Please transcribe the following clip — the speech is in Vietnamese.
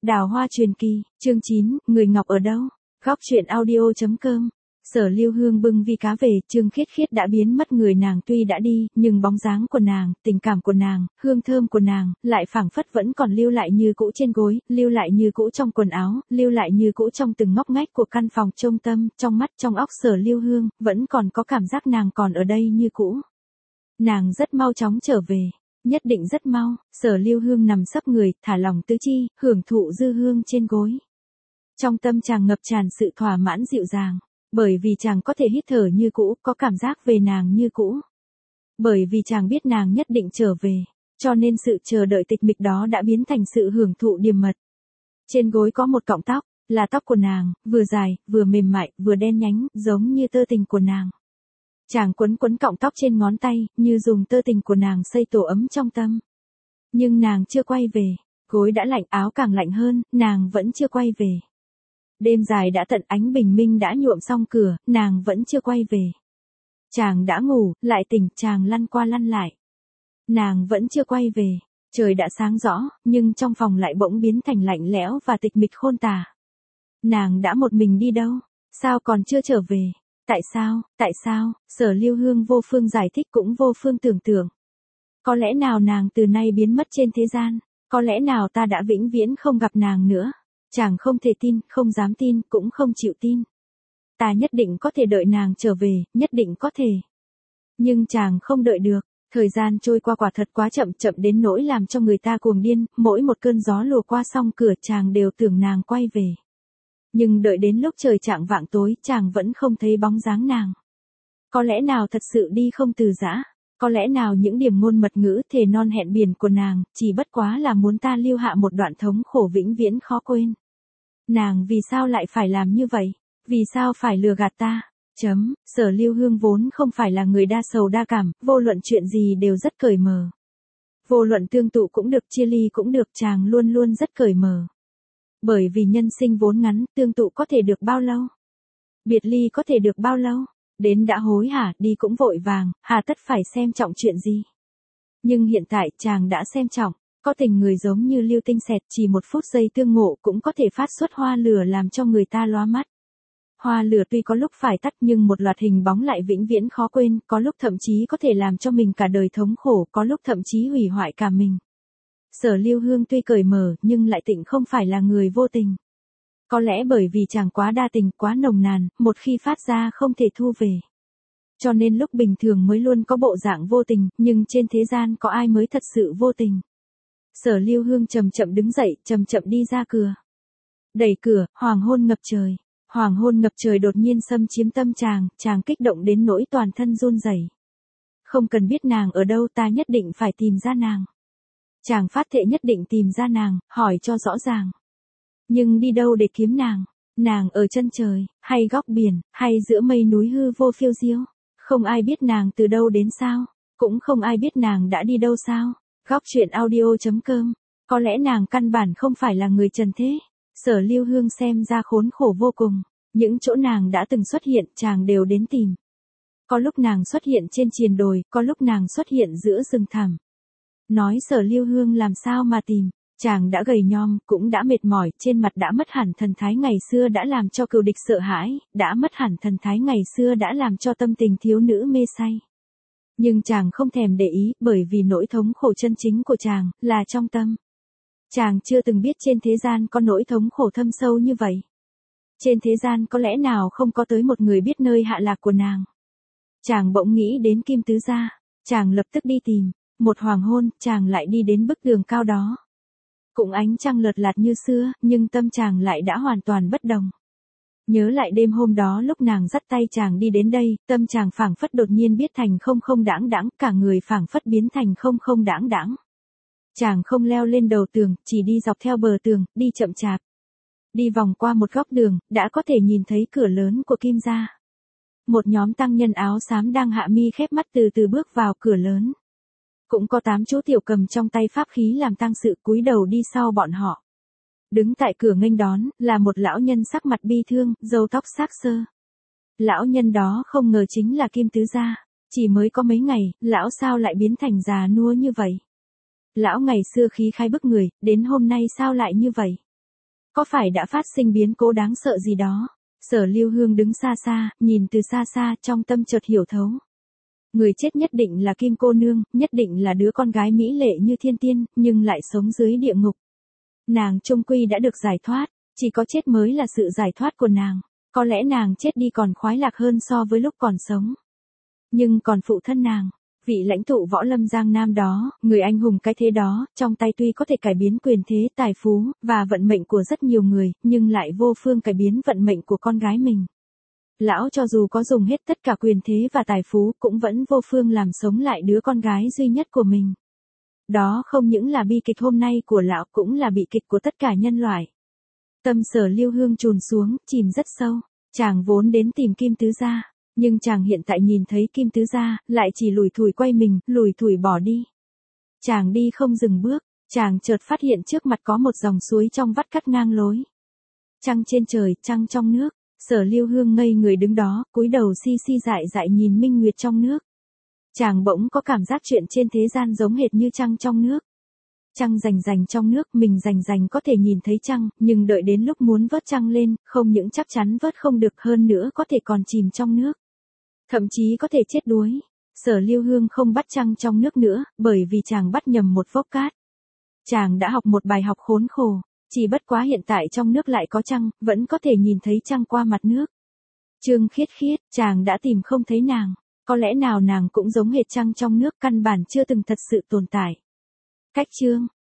Đào Hoa truyền kỳ, chương 9, Người Ngọc ở đâu? Góc truyện audio.com. Sở Lưu Hương bưng vi cá về, Trương Khiết Khiết đã biến mất, người nàng tuy đã đi, nhưng bóng dáng của nàng, tình cảm của nàng, hương thơm của nàng, lại phảng phất vẫn còn lưu lại như cũ trên gối, lưu lại như cũ trong quần áo, lưu lại như cũ trong từng ngóc ngách của căn phòng trông tâm, trong mắt trong óc Sở Lưu Hương, vẫn còn có cảm giác nàng còn ở đây như cũ. Nàng rất mau chóng trở về. Nhất định rất mau. Sở Lưu Hương nằm sấp người, thả lỏng tứ chi, hưởng thụ dư hương trên gối. Trong tâm chàng ngập tràn sự thỏa mãn dịu dàng, bởi vì chàng có thể hít thở như cũ, có cảm giác về nàng như cũ. Bởi vì chàng biết nàng nhất định trở về, cho nên sự chờ đợi tịch mịch đó đã biến thành sự hưởng thụ điềm mật. Trên gối có một cọng tóc, là tóc của nàng, vừa dài, vừa mềm mại, vừa đen nhánh, giống như tơ tình của nàng. Chàng quấn cọng tóc trên ngón tay, như dùng tơ tình của nàng xây tổ ấm trong tâm. Nhưng nàng chưa quay về, gối đã lạnh, áo càng lạnh hơn, nàng vẫn chưa quay về. Đêm dài đã tận, ánh bình minh đã nhuộm xong cửa, nàng vẫn chưa quay về. Chàng đã ngủ, lại tỉnh, chàng lăn qua lăn lại. Nàng vẫn chưa quay về, trời đã sáng rõ, nhưng trong phòng lại bỗng biến thành lạnh lẽo và tịch mịch khôn tả. Nàng đã một mình đi đâu? Sao còn chưa trở về? Tại sao, Sở Lưu Hương vô phương giải thích cũng vô phương tưởng tượng. Có lẽ nào nàng từ nay biến mất trên thế gian, có lẽ nào ta đã vĩnh viễn không gặp nàng nữa. Chàng không thể tin, không dám tin, cũng không chịu tin. Ta nhất định có thể đợi nàng trở về, nhất định có thể. Nhưng chàng không đợi được, thời gian trôi qua quả thật quá chậm, chậm đến nỗi làm cho người ta cuồng điên, mỗi một cơn gió lùa qua xong cửa chàng đều tưởng nàng quay về. Nhưng đợi đến lúc trời chạng vạng tối, chàng vẫn không thấy bóng dáng nàng. Có lẽ nào thật sự đi không từ giã, có lẽ nào những điểm ngôn mật ngữ thề non hẹn biển của nàng, chỉ bất quá là muốn ta lưu hạ một đoạn thống khổ vĩnh viễn khó quên. Nàng vì sao lại phải làm như vậy? Vì sao phải lừa gạt ta? Sở Lưu Hương vốn không phải là người đa sầu đa cảm, vô luận chuyện gì đều rất cởi mở. Vô luận tương tụ cũng được, chia ly cũng được, chàng luôn luôn rất cởi mở. Bởi vì nhân sinh vốn ngắn, tương tụ có thể được bao lâu? Biệt ly có thể được bao lâu? Đến đã hối hả, đi cũng vội vàng, hà tất phải xem trọng chuyện gì? Nhưng hiện tại chàng đã xem trọng, có tình người giống như lưu tinh xẹt, chỉ một phút giây tương ngộ cũng có thể phát xuất hoa lửa làm cho người ta lóa mắt. Hoa lửa tuy có lúc phải tắt nhưng một loạt hình bóng lại vĩnh viễn khó quên, có lúc thậm chí có thể làm cho mình cả đời thống khổ, có lúc thậm chí hủy hoại cả mình. Sở Lưu Hương tuy cởi mở nhưng lại tịnh không phải là người vô tình. Có lẽ bởi vì chàng quá đa tình, quá nồng nàn, một khi phát ra không thể thu về. Cho nên lúc bình thường mới luôn có bộ dạng vô tình, nhưng trên thế gian có ai mới thật sự vô tình. Sở Lưu Hương chậm chậm đứng dậy, chậm chậm đi ra cửa. Đẩy cửa, hoàng hôn ngập trời. Hoàng hôn ngập trời đột nhiên xâm chiếm tâm chàng kích động đến nỗi toàn thân run rẩy. Không cần biết nàng ở đâu, ta nhất định phải tìm ra nàng. Chàng phát thệ nhất định tìm ra nàng, hỏi cho rõ ràng. Nhưng đi đâu để kiếm nàng? Nàng ở chân trời, hay góc biển, hay giữa mây núi hư vô phiêu diêu? Không ai biết nàng từ đâu đến sao? Cũng không ai biết nàng đã đi đâu sao? Góc truyện audio.com. Có lẽ nàng căn bản không phải là người trần thế. Sở Lưu Hương xem ra khốn khổ vô cùng. Những chỗ nàng đã từng xuất hiện, chàng đều đến tìm. Có lúc nàng xuất hiện trên triền đồi, có lúc nàng xuất hiện giữa rừng thẳm. Nói Sở Lưu Hương làm sao mà tìm, chàng đã gầy nhom, cũng đã mệt mỏi, trên mặt đã mất hẳn thần thái ngày xưa đã làm cho cừu địch sợ hãi, đã mất hẳn thần thái ngày xưa đã làm cho tâm tình thiếu nữ mê say. Nhưng chàng không thèm để ý, bởi vì nỗi thống khổ chân chính của chàng, là trong tâm. Chàng chưa từng biết trên thế gian có nỗi thống khổ thâm sâu như vậy. Trên thế gian có lẽ nào không có tới một người biết nơi hạ lạc của nàng. Chàng bỗng nghĩ đến Kim Tứ Gia, chàng lập tức đi tìm. Một hoàng hôn, chàng lại đi đến bức tường cao đó. Cũng ánh trăng lợt lạt như xưa, nhưng tâm chàng lại đã hoàn toàn bất đồng. Nhớ lại đêm hôm đó lúc nàng dắt tay chàng đi đến đây, tâm chàng phảng phất đột nhiên biết thành không không đãng đãng, cả người phảng phất biến thành không không đãng đãng. Chàng không leo lên đầu tường, chỉ đi dọc theo bờ tường, đi chậm chạp. Đi vòng qua một góc đường, đã có thể nhìn thấy cửa lớn của Kim gia. Một nhóm tăng nhân áo xám đang hạ mi khép mắt từ từ bước vào cửa lớn. Cũng có 8 chú tiểu cầm trong tay pháp khí làm tang sự, cúi đầu đi sau bọn họ. Đứng tại cửa nghênh đón, là một lão nhân sắc mặt bi thương, râu tóc xác xơ. Lão nhân đó không ngờ chính là Kim Tứ Gia. Chỉ mới có mấy ngày, lão sao lại biến thành già nua như vậy? Lão ngày xưa khí khái bức người, đến hôm nay sao lại như vậy? Có phải đã phát sinh biến cố đáng sợ gì đó? Sở Lưu Hương đứng xa xa, nhìn từ xa xa, trong tâm chợt hiểu thấu. Người chết nhất định là Kim cô nương, nhất định là đứa con gái mỹ lệ như thiên tiên, nhưng lại sống dưới địa ngục. Nàng chung quy đã được giải thoát, chỉ có chết mới là sự giải thoát của nàng. Có lẽ nàng chết đi còn khoái lạc hơn so với lúc còn sống. Nhưng còn phụ thân nàng, vị lãnh tụ võ lâm Giang Nam đó, người anh hùng cái thế đó, trong tay tuy có thể cải biến quyền thế, tài phú, và vận mệnh của rất nhiều người, nhưng lại vô phương cải biến vận mệnh của con gái mình. Lão cho dù có dùng hết tất cả quyền thế và tài phú cũng vẫn vô phương làm sống lại đứa con gái duy nhất của mình. Đó không những là bi kịch hôm nay của lão, cũng là bi kịch của tất cả nhân loại. Tâm Sở Lưu Hương trùn xuống, chìm rất sâu. Chàng vốn đến tìm Kim Tứ Gia, nhưng chàng hiện tại nhìn thấy Kim Tứ Gia, lại chỉ lủi thủi quay mình, lủi thủi bỏ đi. Chàng đi không dừng bước, chàng chợt phát hiện trước mặt có một dòng suối trong vắt cắt ngang lối. Trăng trên trời, trăng trong nước. Sở Lưu Hương ngây người đứng đó, cúi đầu si si dại dại nhìn minh nguyệt trong nước. Chàng bỗng có cảm giác chuyện trên thế gian giống hệt như trăng trong nước. Trăng rành rành trong nước, mình rành rành có thể nhìn thấy trăng, nhưng đợi đến lúc muốn vớt trăng lên, không những chắc chắn vớt không được, hơn nữa có thể còn chìm trong nước. Thậm chí có thể chết đuối. Sở Lưu Hương không bắt trăng trong nước nữa, bởi vì chàng bắt nhầm một vốc cát. Chàng đã học một bài học khốn khổ, chỉ bất quá hiện tại trong nước lại có trăng, vẫn có thể nhìn thấy trăng qua mặt nước. Trương Khiết Khiết, chàng đã tìm không thấy nàng. Có lẽ nào nàng cũng giống hệt trăng trong nước, căn bản chưa từng thật sự tồn tại. Cách chương